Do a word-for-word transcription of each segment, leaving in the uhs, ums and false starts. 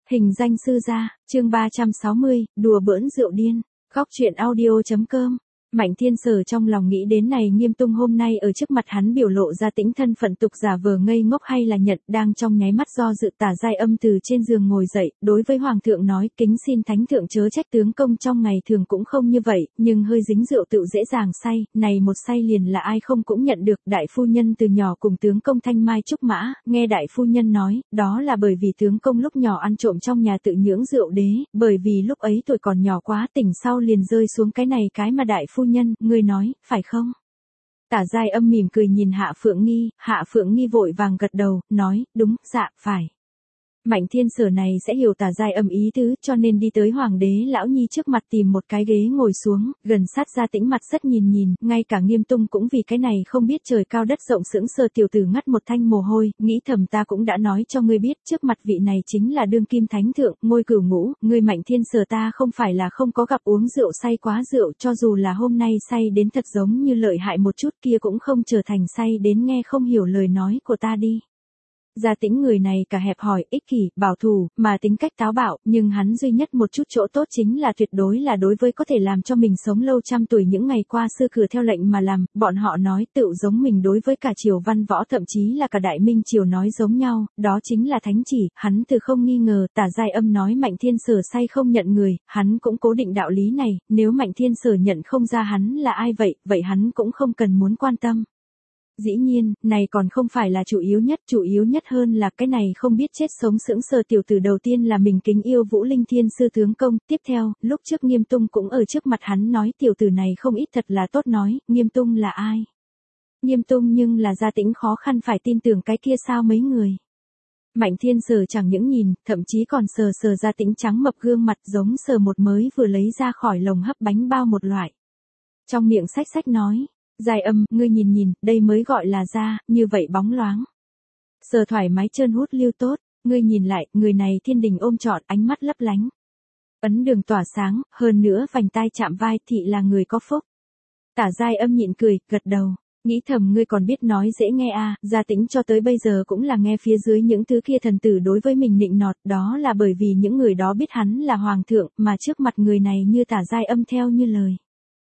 Hình danh sư gia, chương ba trăm sáu mươi, đùa bỡn rượu điên. Góc truyện audio chấm com. Mạnh Thiên Sở trong lòng nghĩ đến này Nghiêm Tung hôm nay ở trước mặt hắn biểu lộ ra tính thân phận tục giả vờ ngây ngốc hay là nhận, đang trong nháy mắt do dự Tả Giai Âm từ trên giường ngồi dậy, đối với Hoàng thượng nói kính xin Thánh thượng chớ trách tướng công trong ngày thường cũng không như vậy, nhưng hơi dính rượu tự dễ dàng say, này một say liền là ai không cũng nhận được. Đại phu nhân từ nhỏ cùng tướng công thanh mai trúc mã, nghe đại phu nhân nói, đó là bởi vì tướng công lúc nhỏ ăn trộm trong nhà tự nhưỡng rượu đế, bởi vì lúc ấy tuổi còn nhỏ quá tỉnh sau liền rơi xuống cái này cái mà đại phu nhân, ngươi nói, phải không? Tả Giai Âm mỉm cười nhìn Hạ Phượng Nghi, Hạ Phượng Nghi vội vàng gật đầu, nói, đúng, dạ, phải. Mạnh Thiên Sở này sẽ hiểu Tả Giai Âm ý tứ, cho nên đi tới Hoàng đế lão nhi trước mặt tìm một cái ghế ngồi xuống, gần sát Gia Tĩnh mặt rất nhìn nhìn, ngay cả Nghiêm Tung cũng vì cái này không biết trời cao đất rộng sững sờ tiểu tử ngắt một thanh mồ hôi, nghĩ thầm ta cũng đã nói cho ngươi biết, trước mặt vị này chính là đương kim thánh thượng, ngôi cửu ngũ, ngươi Mạnh Thiên Sở ta không phải là không có gặp uống rượu say quá rượu, cho dù là hôm nay say đến thật giống như lợi hại một chút kia cũng không trở thành say đến nghe không hiểu lời nói của ta đi. Gia Tĩnh người này cả hẹp hòi, ích kỷ, bảo thủ, mà tính cách táo bạo, nhưng hắn duy nhất một chút chỗ tốt chính là tuyệt đối là đối với có thể làm cho mình sống lâu trăm tuổi những ngày qua xưa cửa theo lệnh mà làm, bọn họ nói tựu giống mình đối với cả triều văn võ thậm chí là cả đại minh triều nói giống nhau, đó chính là thánh chỉ, hắn từ không nghi ngờ. Tả Giai Âm nói Mạnh Thiên Sở say không nhận người, hắn cũng cố định đạo lý này, nếu Mạnh Thiên Sở nhận không ra hắn là ai vậy, vậy hắn cũng không cần muốn quan tâm. Dĩ nhiên, này còn không phải là chủ yếu nhất, chủ yếu nhất hơn là cái này không biết chết sống sững sờ tiểu tử đầu tiên là mình kính yêu Vũ Linh Thiên sư tướng công, tiếp theo, lúc trước Nghiêm Tung cũng ở trước mặt hắn nói tiểu tử này không ít thật là tốt nói, Nghiêm Tung là ai? Nghiêm Tung nhưng là Gia Tĩnh khó khăn phải tin tưởng cái kia sao mấy người. Mạnh Thiên Sở chẳng những nhìn, thậm chí còn sờ sờ Gia Tĩnh trắng mập gương mặt giống sờ một mới vừa lấy ra khỏi lồng hấp bánh bao một loại. Trong miệng xách xách nói. Giai Âm, ngươi nhìn nhìn, đây mới gọi là da, như vậy bóng loáng. Sờ thoải mái trơn hút lưu tốt, ngươi nhìn lại, người này thiên đình ôm trọn, ánh mắt lấp lánh. Ấn đường tỏa sáng, hơn nữa vành tai chạm vai thị là người có phúc. Tả Giai Âm nhịn cười, gật đầu, nghĩ thầm ngươi còn biết nói dễ nghe à, Gia Tĩnh cho tới bây giờ cũng là nghe phía dưới những thứ kia thần tử đối với mình nịnh nọt, đó là bởi vì những người đó biết hắn là hoàng thượng, mà trước mặt người này như Tả Giai Âm theo như lời.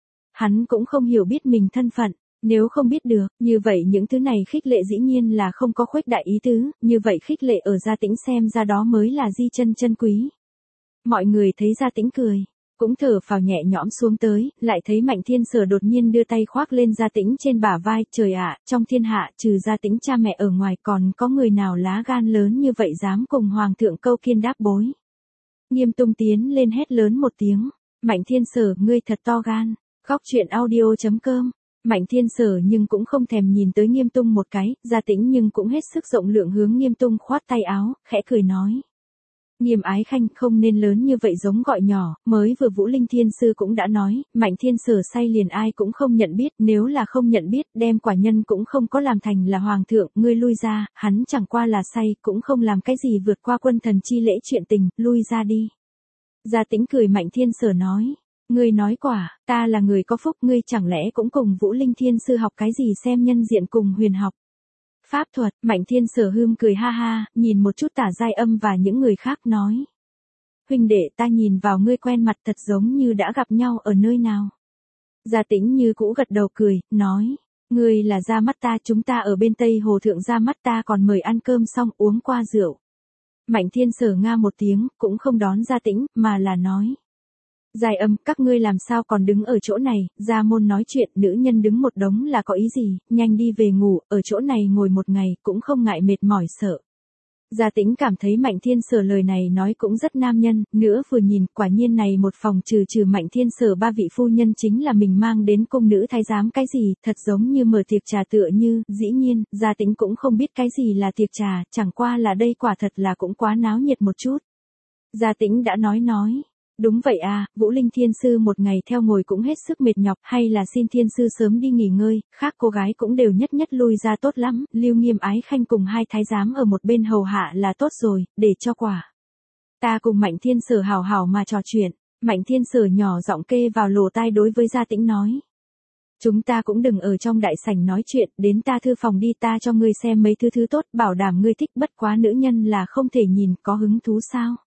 Hắn cũng không hiểu biết mình thân phận, nếu không biết được, như vậy những thứ này khích lệ dĩ nhiên là không có khuếch đại ý tứ, như vậy khích lệ ở Gia Tĩnh xem ra đó mới là di chân chân quý. Mọi người thấy Gia Tĩnh cười, cũng thở phào nhẹ nhõm xuống tới, lại thấy Mạnh Thiên Sở đột nhiên đưa tay khoác lên Gia Tĩnh trên bả vai, trời ạ, trong thiên hạ trừ Gia Tĩnh cha mẹ ở ngoài còn có người nào lá gan lớn như vậy dám cùng Hoàng thượng câu kiên đáp bối. Nghiêm Tung tiến lên hét lớn một tiếng, Mạnh Thiên Sở ngươi thật to gan. Góc truyện audio chấm com. Mạnh Thiên Sở nhưng cũng không thèm nhìn tới Nghiêm Tung một cái, Gia Tĩnh nhưng cũng hết sức rộng lượng hướng Nghiêm Tung khoát tay áo, khẽ cười nói. Nghiêm ái khanh không nên lớn như vậy giống gọi nhỏ, mới vừa Vũ Linh Thiên Sư cũng đã nói, Mạnh Thiên Sở say liền ai cũng không nhận biết, nếu là không nhận biết, đem quả nhân cũng không có làm thành là hoàng thượng, ngươi lui ra, hắn chẳng qua là say, cũng không làm cái gì vượt qua quân thần chi lễ chuyện tình, lui ra đi. Gia Tĩnh cười Mạnh Thiên Sở nói. Ngươi nói quả, ta là người có phúc, ngươi chẳng lẽ cũng cùng Vũ Linh Thiên Sư học cái gì xem nhân diện cùng huyền học. Pháp thuật, Mạnh Thiên Sở hươm cười ha ha, nhìn một chút Tả Giai Âm và những người khác nói. Huynh đệ ta nhìn vào ngươi quen mặt thật giống như đã gặp nhau ở nơi nào. Gia Tĩnh như cũ gật đầu cười, nói. Ngươi là ra mắt ta, chúng ta ở bên Tây Hồ Thượng ra mắt ta còn mời ăn cơm xong uống qua rượu. Mạnh Thiên Sở nga một tiếng, cũng không đón Gia Tĩnh, mà là nói. Giai Âm, các ngươi làm sao còn đứng ở chỗ này, ra môn nói chuyện, nữ nhân đứng một đống là có ý gì, nhanh đi về ngủ, ở chỗ này ngồi một ngày, cũng không ngại mệt mỏi sợ. Gia Tĩnh cảm thấy Mạnh Thiên Sở lời này nói cũng rất nam nhân, nữa vừa nhìn, quả nhiên này một phòng trừ trừ Mạnh Thiên Sở ba vị phu nhân chính là mình mang đến cung nữ thái giám cái gì, thật giống như mở tiệc trà tựa như, dĩ nhiên, Gia Tĩnh cũng không biết cái gì là tiệc trà, chẳng qua là đây quả thật là cũng quá náo nhiệt một chút. Gia Tĩnh đã nói nói. Đúng vậy à, Vũ Linh Thiên Sư một ngày theo ngồi cũng hết sức mệt nhọc, hay là xin Thiên Sư sớm đi nghỉ ngơi, khác cô gái cũng đều nhất nhất lui ra tốt lắm, Lưu Nghiêm ái khanh cùng hai thái giám ở một bên hầu hạ là tốt rồi, để cho quả. Ta cùng Mạnh Thiên Sở hào hào mà trò chuyện, Mạnh Thiên Sở nhỏ giọng kê vào lỗ tai đối với Gia Tĩnh nói. Chúng ta cũng đừng ở trong đại sảnh nói chuyện, đến ta thư phòng đi ta cho ngươi xem mấy thứ thứ tốt, bảo đảm ngươi thích bất quá nữ nhân là không thể nhìn, có hứng thú sao.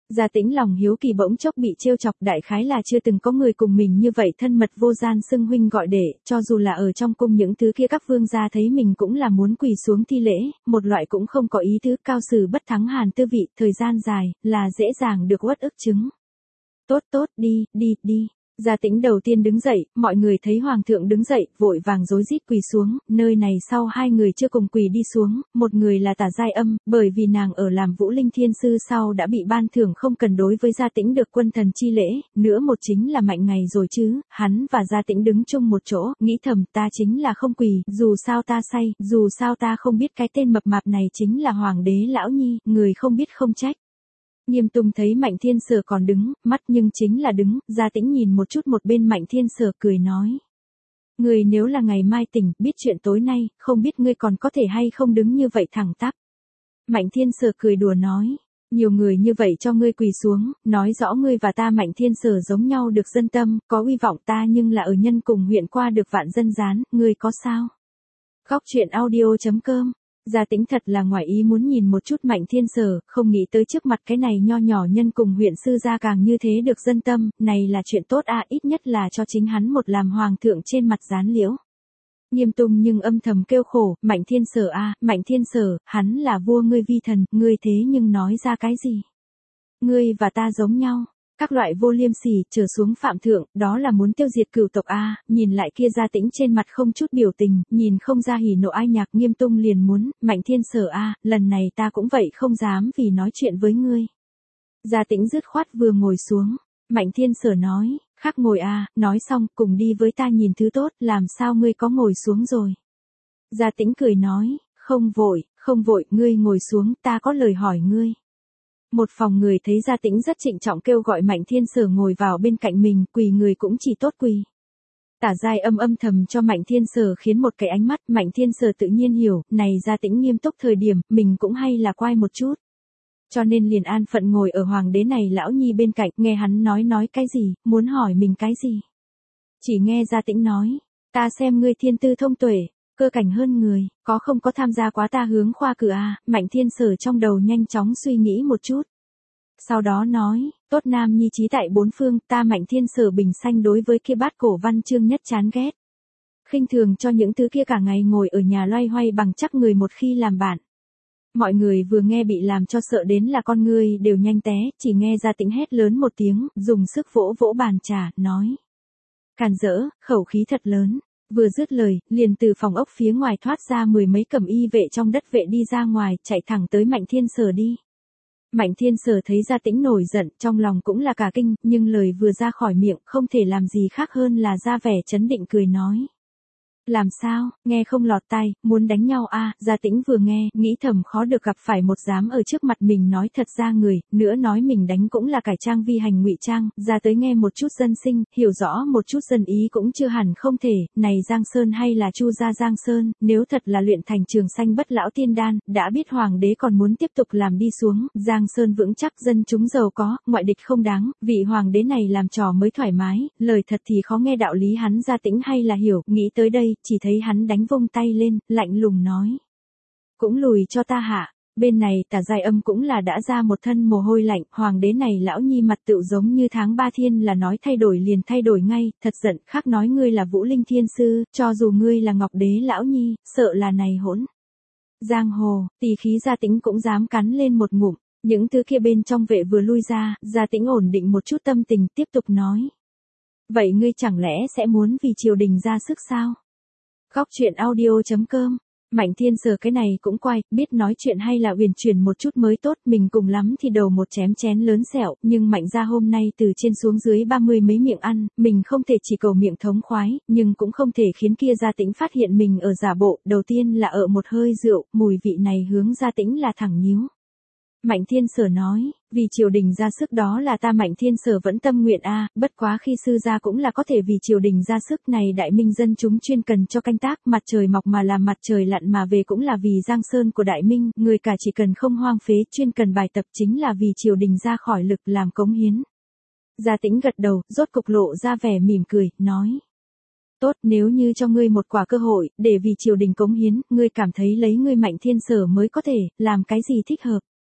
Gia Tĩnh lòng hiếu kỳ bỗng chốc bị trêu chọc, đại khái là chưa từng có người cùng mình như vậy thân mật vô gian xưng huynh gọi đệ, cho dù là ở trong cung những thứ kia các vương gia thấy mình cũng là muốn quỳ xuống thi lễ, một loại cũng không có ý tứ cao sử bất thắng hàn tư vị, thời gian dài, là dễ dàng được uất ức chứng. Tốt tốt, đi, đi, đi. Gia Tĩnh đầu tiên đứng dậy, mọi người thấy hoàng thượng đứng dậy, vội vàng rối rít quỳ xuống, nơi này sau hai người chưa cùng quỳ đi xuống, một người là Tả Giai Âm, bởi vì nàng ở làm Vũ Linh Thiên Sư sau đã bị ban thưởng không cần đối với Gia Tĩnh được quân thần chi lễ, nữa một chính là Mạnh Ngày rồi chứ, hắn và Gia Tĩnh đứng chung một chỗ, nghĩ thầm ta chính là không quỳ, dù sao ta say, dù sao ta không biết cái tên mập mạp này chính là Hoàng đế Lão Nhi, người không biết không trách. Nghiêm Tung thấy Mạnh Thiên Sở còn đứng, mắt nhưng chính là đứng, Gia Tĩnh nhìn một chút một bên Mạnh Thiên Sở cười nói. Người nếu là ngày mai tỉnh, biết chuyện tối nay, không biết ngươi còn có thể hay không đứng như vậy thẳng tắp. Mạnh Thiên Sở cười đùa nói. Nhiều người như vậy cho ngươi quỳ xuống, nói rõ ngươi và ta Mạnh Thiên Sở giống nhau được dân tâm, có uy vọng ta nhưng là ở nhân cùng huyện qua được vạn dân gián, ngươi có sao? Góc truyện audio chấm com. Gia Tĩnh thật là ngoài ý muốn nhìn một chút Mạnh Thiên Sở, không nghĩ tới trước mặt cái này nho nhỏ nhân cùng huyện sư gia càng như thế được dân tâm, này là chuyện tốt a, ít nhất là cho chính hắn một làm hoàng thượng trên mặt dán liễu. Nghiêm Tung nhưng âm thầm kêu khổ, Mạnh Thiên Sở a, Mạnh Thiên Sở, hắn là vua ngươi vi thần, ngươi thế nhưng nói ra cái gì? Ngươi và ta giống nhau. Các loại vô liêm sỉ, trở xuống phạm thượng, đó là muốn tiêu diệt cửu tộc a, nhìn lại kia Gia Tĩnh trên mặt không chút biểu tình, nhìn không ra hỉ nộ ai nhạc. Nghiêm Tung liền muốn, Mạnh Thiên Sở a, lần này ta cũng vậy không dám vì nói chuyện với ngươi. Gia Tĩnh dứt khoát vừa ngồi xuống, Mạnh Thiên Sở nói, khác ngồi a, nói xong, cùng đi với ta nhìn thứ tốt, làm sao ngươi có ngồi xuống rồi. Gia Tĩnh cười nói, không vội, không vội, ngươi ngồi xuống, ta có lời hỏi ngươi. Một phòng người thấy Gia Tĩnh rất trịnh trọng kêu gọi Mạnh Thiên Sở ngồi vào bên cạnh mình, quỳ người cũng chỉ tốt quỳ. Tả Giai Âm âm thầm cho Mạnh Thiên Sở khiến một cái ánh mắt, Mạnh Thiên Sở tự nhiên hiểu, này Gia Tĩnh nghiêm túc thời điểm, mình cũng hay là quay một chút. Cho nên liền an phận ngồi ở hoàng đế này Lão Nhi bên cạnh, nghe hắn nói nói cái gì, muốn hỏi mình cái gì. Chỉ nghe Gia Tĩnh nói, ta xem ngươi thiên tư thông tuệ, cơ cảnh hơn người, có không có tham gia quá ta hướng khoa cử à, Mạnh Thiên Sở trong đầu nhanh chóng suy nghĩ một chút. Sau đó nói, tốt nam nhi trí tại bốn phương, ta Mạnh Thiên Sở bình sanh đối với kia bát cổ văn chương nhất chán ghét. Khinh thường cho những thứ kia cả ngày ngồi ở nhà loay hoay bằng chắc người một khi làm bạn. Mọi người vừa nghe bị làm cho sợ đến là con ngươi đều nhanh té, chỉ nghe Gia Tĩnh hét lớn một tiếng, dùng sức vỗ vỗ bàn trà, nói. Càn rỡ, khẩu khí thật lớn. Vừa dứt lời, liền từ phòng ốc phía ngoài thoát ra mười mấy cẩm y vệ trong đất vệ đi ra ngoài, chạy thẳng tới Mạnh Thiên Sở đi. Mạnh Thiên Sở thấy Gia Tĩnh nổi giận, trong lòng cũng là cả kinh, nhưng lời vừa ra khỏi miệng, không thể làm gì khác hơn là ra vẻ trấn định cười nói. Làm sao, nghe không lọt tai, muốn đánh nhau a? Gia Tĩnh vừa nghe, nghĩ thầm khó được gặp phải một dám ở trước mặt mình nói thật ra người, nữa nói mình đánh cũng là cải trang vi hành ngụy trang, ra tới nghe một chút dân sinh, hiểu rõ một chút dân ý cũng chưa hẳn không thể, này Giang Sơn hay là Chu gia Giang Sơn, nếu thật là luyện thành trường sanh bất lão tiên đan, đã biết hoàng đế còn muốn tiếp tục làm đi xuống, Giang Sơn vững chắc dân chúng giàu có, ngoại địch không đáng, vị hoàng đế này làm trò mới thoải mái, lời thật thì khó nghe đạo lý hắn Gia Tĩnh hay là hiểu, nghĩ tới đây, chỉ thấy hắn đánh vung tay lên, lạnh lùng nói. Cũng lùi cho ta hạ, bên này Tả Giai Âm cũng là đã ra một thân mồ hôi lạnh, hoàng đế này Lão Nhi mặt tựu giống như tháng ba thiên là nói thay đổi liền thay đổi ngay, thật giận, khác nói ngươi là Vũ Linh Thiên Sư, cho dù ngươi là Ngọc Đế Lão Nhi, sợ là này hỗn. Giang hồ, tỳ khí Gia Tĩnh cũng dám cắn lên một ngụm, những thứ kia bên trong vệ vừa lui ra, Gia Tĩnh ổn định một chút tâm tình, tiếp tục nói. Vậy ngươi chẳng lẽ sẽ muốn vì triều đình ra sức sao? Góc truyện audio chấm com. Mạnh Thiên Sở cái này cũng quay, biết nói chuyện hay là uyển chuyển một chút mới tốt, mình cùng lắm thì đầu một chém chén lớn sẹo, nhưng Mạnh gia hôm nay từ trên xuống dưới ba mươi mấy miệng ăn, mình không thể chỉ cầu miệng thống khoái, nhưng cũng không thể khiến kia Gia Tĩnh phát hiện mình ở giả bộ, đầu tiên là ở một hơi rượu, mùi vị này hướng Gia Tĩnh là thẳng nhíu. Mạnh Thiên Sở nói, vì triều đình ra sức đó là ta Mạnh Thiên Sở vẫn tâm nguyện a, bất quá khi sư gia cũng là có thể vì triều đình ra sức này đại minh dân chúng chuyên cần cho canh tác, mặt trời mọc mà làm mặt trời lặn mà về cũng là vì Giang Sơn của đại minh, người cả chỉ cần không hoang phế, chuyên cần bài tập chính là vì triều đình ra khỏi lực làm cống hiến. Gia Tĩnh gật đầu, rốt cục lộ ra vẻ mỉm cười, nói. Tốt, nếu như cho ngươi một quả cơ hội, để vì triều đình cống hiến, ngươi cảm thấy lấy ngươi Mạnh Thiên Sở mới có thể, làm cái gì thích hợp.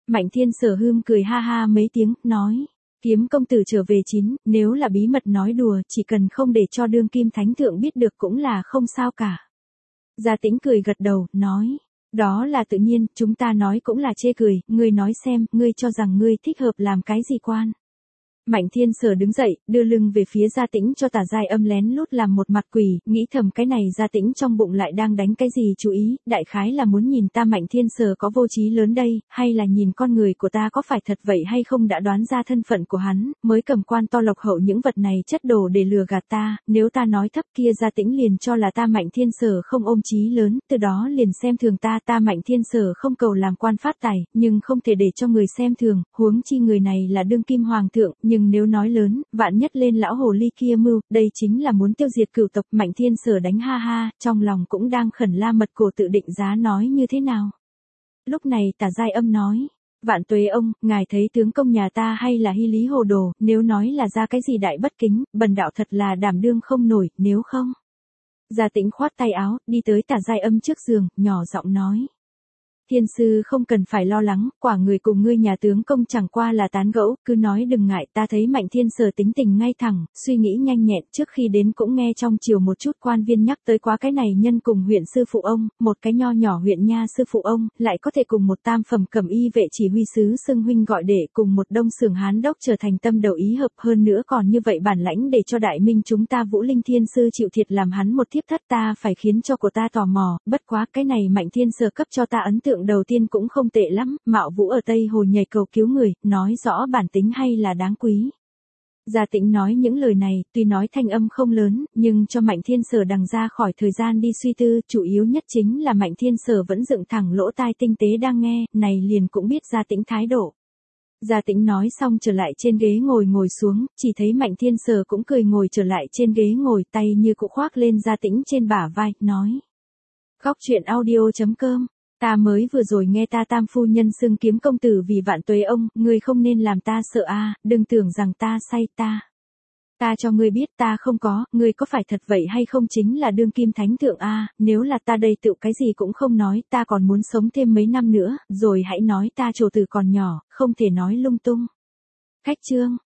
Mạnh Thiên Sở hưm cười ha ha mấy tiếng, nói. Kiếm công tử trở về chín, nếu là bí mật nói đùa, chỉ cần không để cho đương kim thánh thượng biết được cũng là không sao cả. Gia Tĩnh cười gật đầu, nói. Đó là tự nhiên, chúng ta nói cũng là chê cười, ngươi nói xem, ngươi cho rằng ngươi thích hợp làm cái gì quan. Mạnh Thiên Sở đứng dậy, đưa lưng về phía Gia Tĩnh cho Tả Giai Âm lén lút làm một mặt quỷ, nghĩ thầm cái này Gia Tĩnh trong bụng lại đang đánh cái gì chú ý, đại khái là muốn nhìn ta Mạnh Thiên Sở có vô trí lớn đây, hay là nhìn con người của ta có phải thật vậy hay không đã đoán ra thân phận của hắn, mới cầm quan to lộc hậu những vật này chất đồ để lừa gạt ta, nếu ta nói thấp kia Gia Tĩnh liền cho là ta Mạnh Thiên Sở không ôm trí lớn, từ đó liền xem thường ta, ta Mạnh Thiên Sở không cầu làm quan phát tài, nhưng không thể để cho người xem thường, huống chi người này là đương kim hoàng thượng, nhưng Nhưng nếu nói lớn, vạn nhất lên lão hồ ly kia mưu, đây chính là muốn tiêu diệt cửu tộc. Mạnh Thiên Sở đánh ha ha, trong lòng cũng đang khẩn la mật cổ tự định giá nói như thế nào. Lúc này Tả Giai Âm nói, vạn tuế ông, ngài thấy tướng công nhà ta hay là hy lý hồ đồ, nếu nói là ra cái gì đại bất kính, bần đạo thật là đảm đương không nổi, nếu không. Gia Tĩnh khoát tay áo, đi tới Tả Giai Âm trước giường, nhỏ giọng nói. Thiên sư không cần phải lo lắng, quả người cùng ngươi nhà tướng công chẳng qua là tán gẫu, cứ nói đừng ngại, ta thấy Mạnh Thiên Sở tính tình ngay thẳng, suy nghĩ nhanh nhẹn, trước khi đến cũng nghe trong chiều một chút quan viên nhắc tới quá cái này nhân cùng huyện sư phụ ông, một cái nho nhỏ huyện nha sư phụ ông, lại có thể cùng một tam phẩm cẩm y vệ chỉ huy sứ xưng huynh gọi đệ cùng một đông sưởng hán đốc trở thành tâm đầu ý hợp, hơn nữa còn như vậy bản lãnh để cho đại minh chúng ta Vũ Linh Thiên sư chịu thiệt làm hắn một thiếp thất, ta phải khiến cho của ta tò mò, bất quá cái này Mạnh Thiên Sở cấp cho ta ấn tượng đầu tiên cũng không tệ lắm, Mạo Vũ ở Tây Hồ nhảy cầu cứu người, nói rõ bản tính hay là đáng quý. Gia Tĩnh nói những lời này, tuy nói thanh âm không lớn, nhưng cho Mạnh Thiên Sở đằng ra khỏi thời gian đi suy tư, chủ yếu nhất chính là Mạnh Thiên Sở vẫn dựng thẳng lỗ tai tinh tế đang nghe, này liền cũng biết Gia Tĩnh thái độ. Gia Tĩnh nói xong trở lại trên ghế ngồi ngồi xuống, chỉ thấy Mạnh Thiên Sở cũng cười ngồi trở lại trên ghế ngồi, tay như cụ khoác lên Gia Tĩnh trên bả vai, nói. Góc truyện audio chấm com. Ta mới vừa rồi nghe ta tam phu nhân xưng Kiếm công tử vì vạn tuế ông, ngươi không nên làm ta sợ a, đừng tưởng rằng ta say ta. Ta cho ngươi biết ta không có, ngươi có phải thật vậy hay không chính là đương kim thánh thượng a, nếu là ta đây tự cái gì cũng không nói, ta còn muốn sống thêm mấy năm nữa, rồi hãy nói ta trổ tử còn nhỏ, không thể nói lung tung. Khách chương